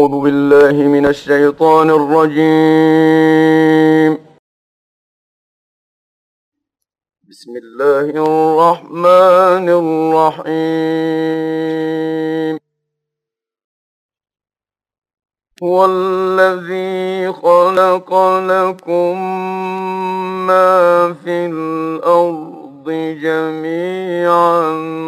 أعوذ بالله من الشيطان الرجيم. بسم الله الرحمن الرحيم. هو الذي خلق لكم ما في الأرض جميعا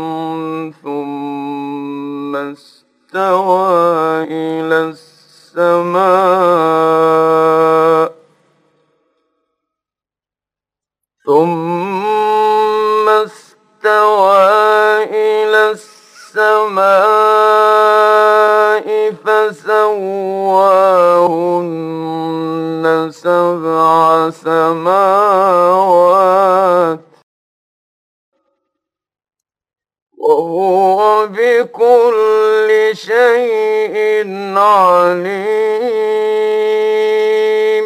ثم استوى إلى السماء فسواهن سبع سماوات وهو بكل شيء عليم.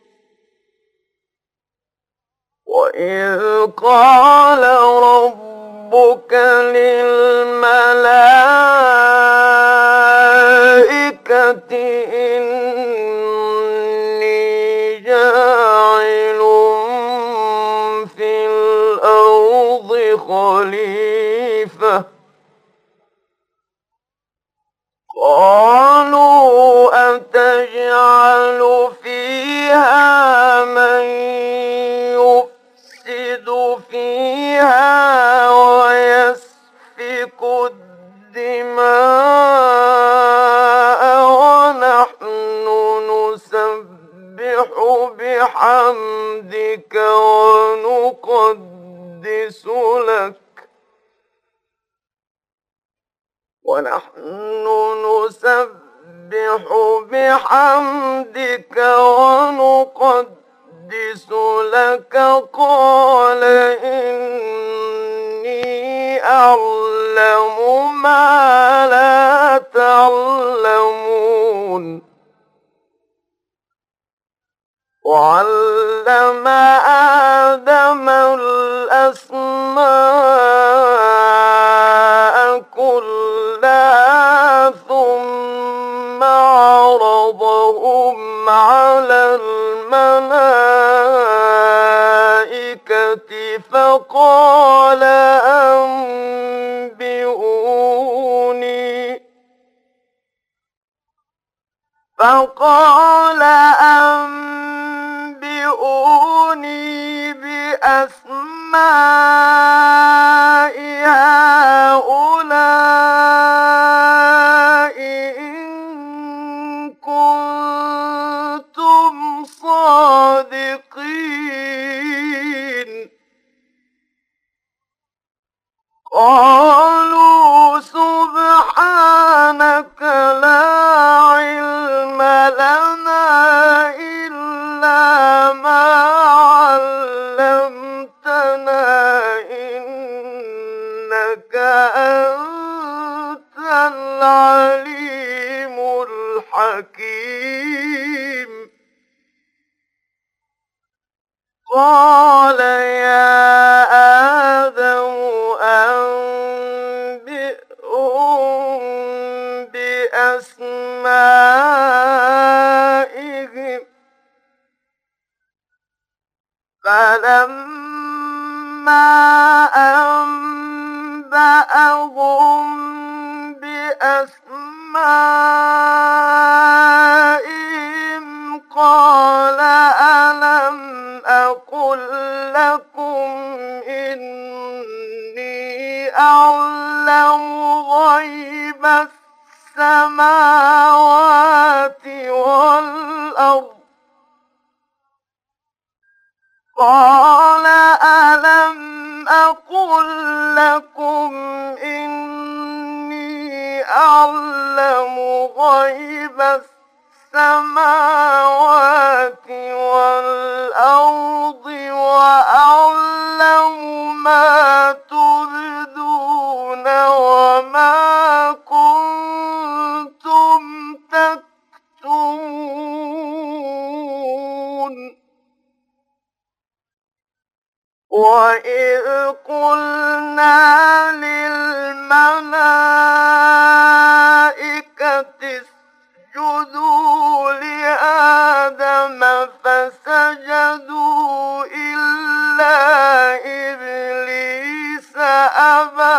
وإذ قال ربك للملائكة إني جاعل في الأرض خليفة قالوا أتجعل فيها من يفسد فيها ويسفك الدماء ونحن نسبح بحمدك ونقدس لك قال إني أعلم ما لا تعلمون. وعلم آدم الأسماء كلها ثم عرضهم على الملائكة فقال أنبئوني بأسماء هؤلاء إن كنتم صادقين. قالوا سبحانك لا علم لنا إلا ما علمتنا إنك أنت العليم الحكيم. قال يا آدم أنبئهم بأسمائهم فلما أنبأهم بأسمائهم قال ألم أقل لكم إني أعلم غيب السماوات والأرض. قال ألم أقل لكم إني أعلم غيب السماوات والأرض وأعلم ما تبدون وما كنتم تكتمون. وإذ قلنا للملائكة اسجدوا اسجدوا لآدم فسجدوا إلا إبليس أبى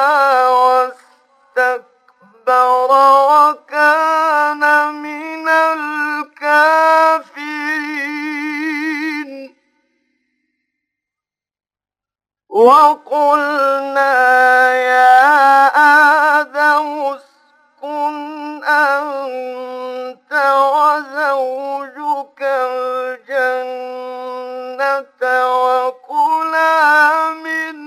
واستكبر وكان من الكافرين وقلنا يا آدم اسكن أنت وزوجك الجنة وكلا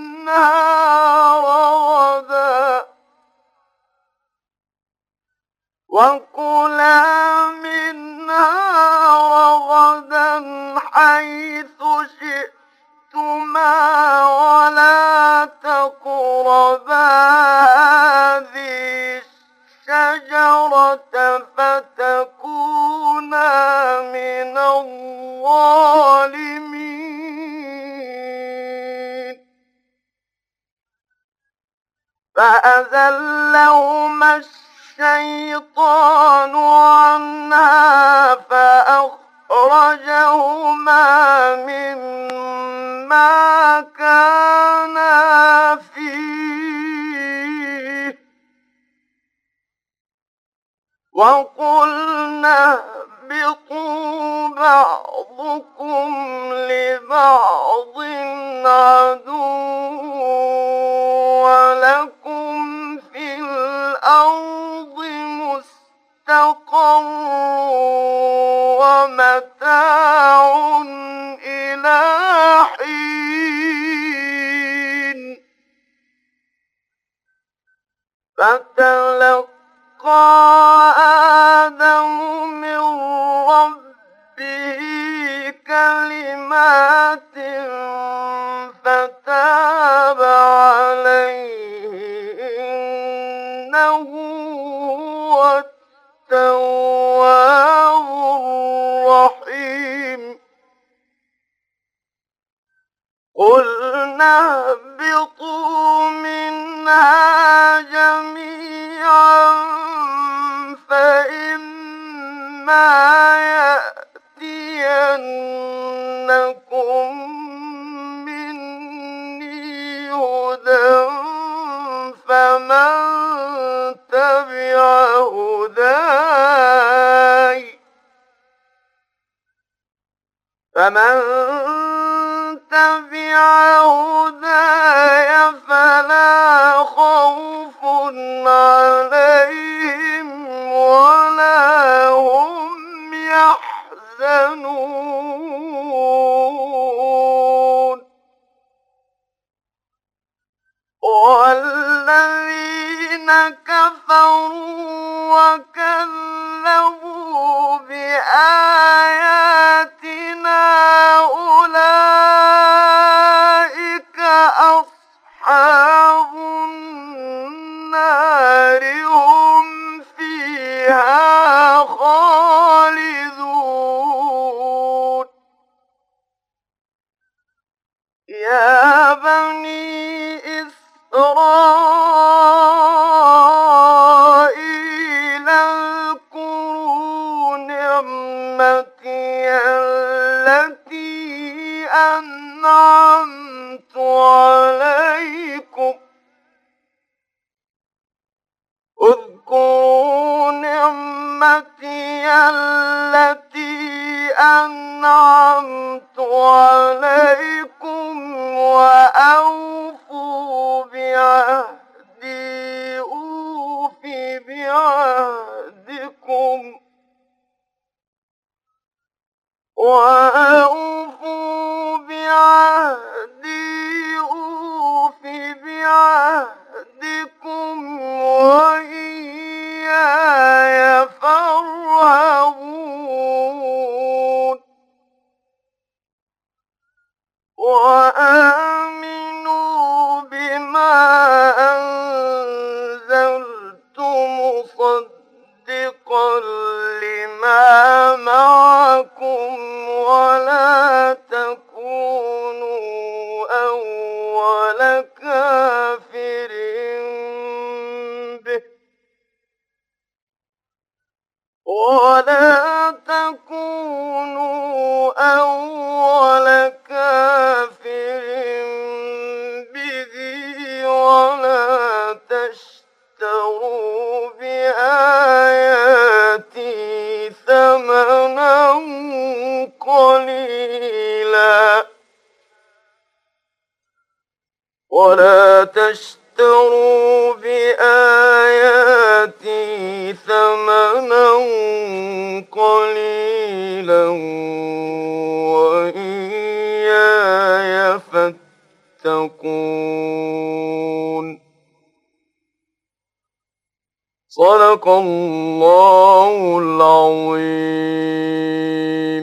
منها رغدا حيث شئتما ولا تقربا هذه الشجرة فتكونا من الظالمين فأزلهما الشيطان عنها فأخرجهما مما كانا فيه وقلنا اهبطوا بعضكم لبعض عدو ولكم في الأرض مستقر ومتاع إلى حين فتلقى آدم من ربه كلمات فتاب عليه إنه هو التواب الرحيم قلنا اهبطوا منها جميعا فإما يأتينكم مني هدى فمن تبع هداي فلا خوف عليهم ولا هم يحزنون والذين كفروا وكذبوا بآياتنا أولئك أصحاب النار هم فيها خالدون يا بني إسرائيل اذكروا نعمتي التي أنعمت عليكم اذكروا نعمتي التي أنعمت عليكم وأوفوا بعهدي أوف بعهدكم وأوفوا بعهدي أوف بعهدكم وإياي فارهبون وآمنوا بما أنزلت مصدقا لما معكم ولا تكونوا أول كافر به ولا تكونوا أول كافر به ولا تشتروا بآياتي ثمنا قليلا ولا تشتروا بآياتي ثمنا قليلا وإياي فاتقون. صدق الله العظيم.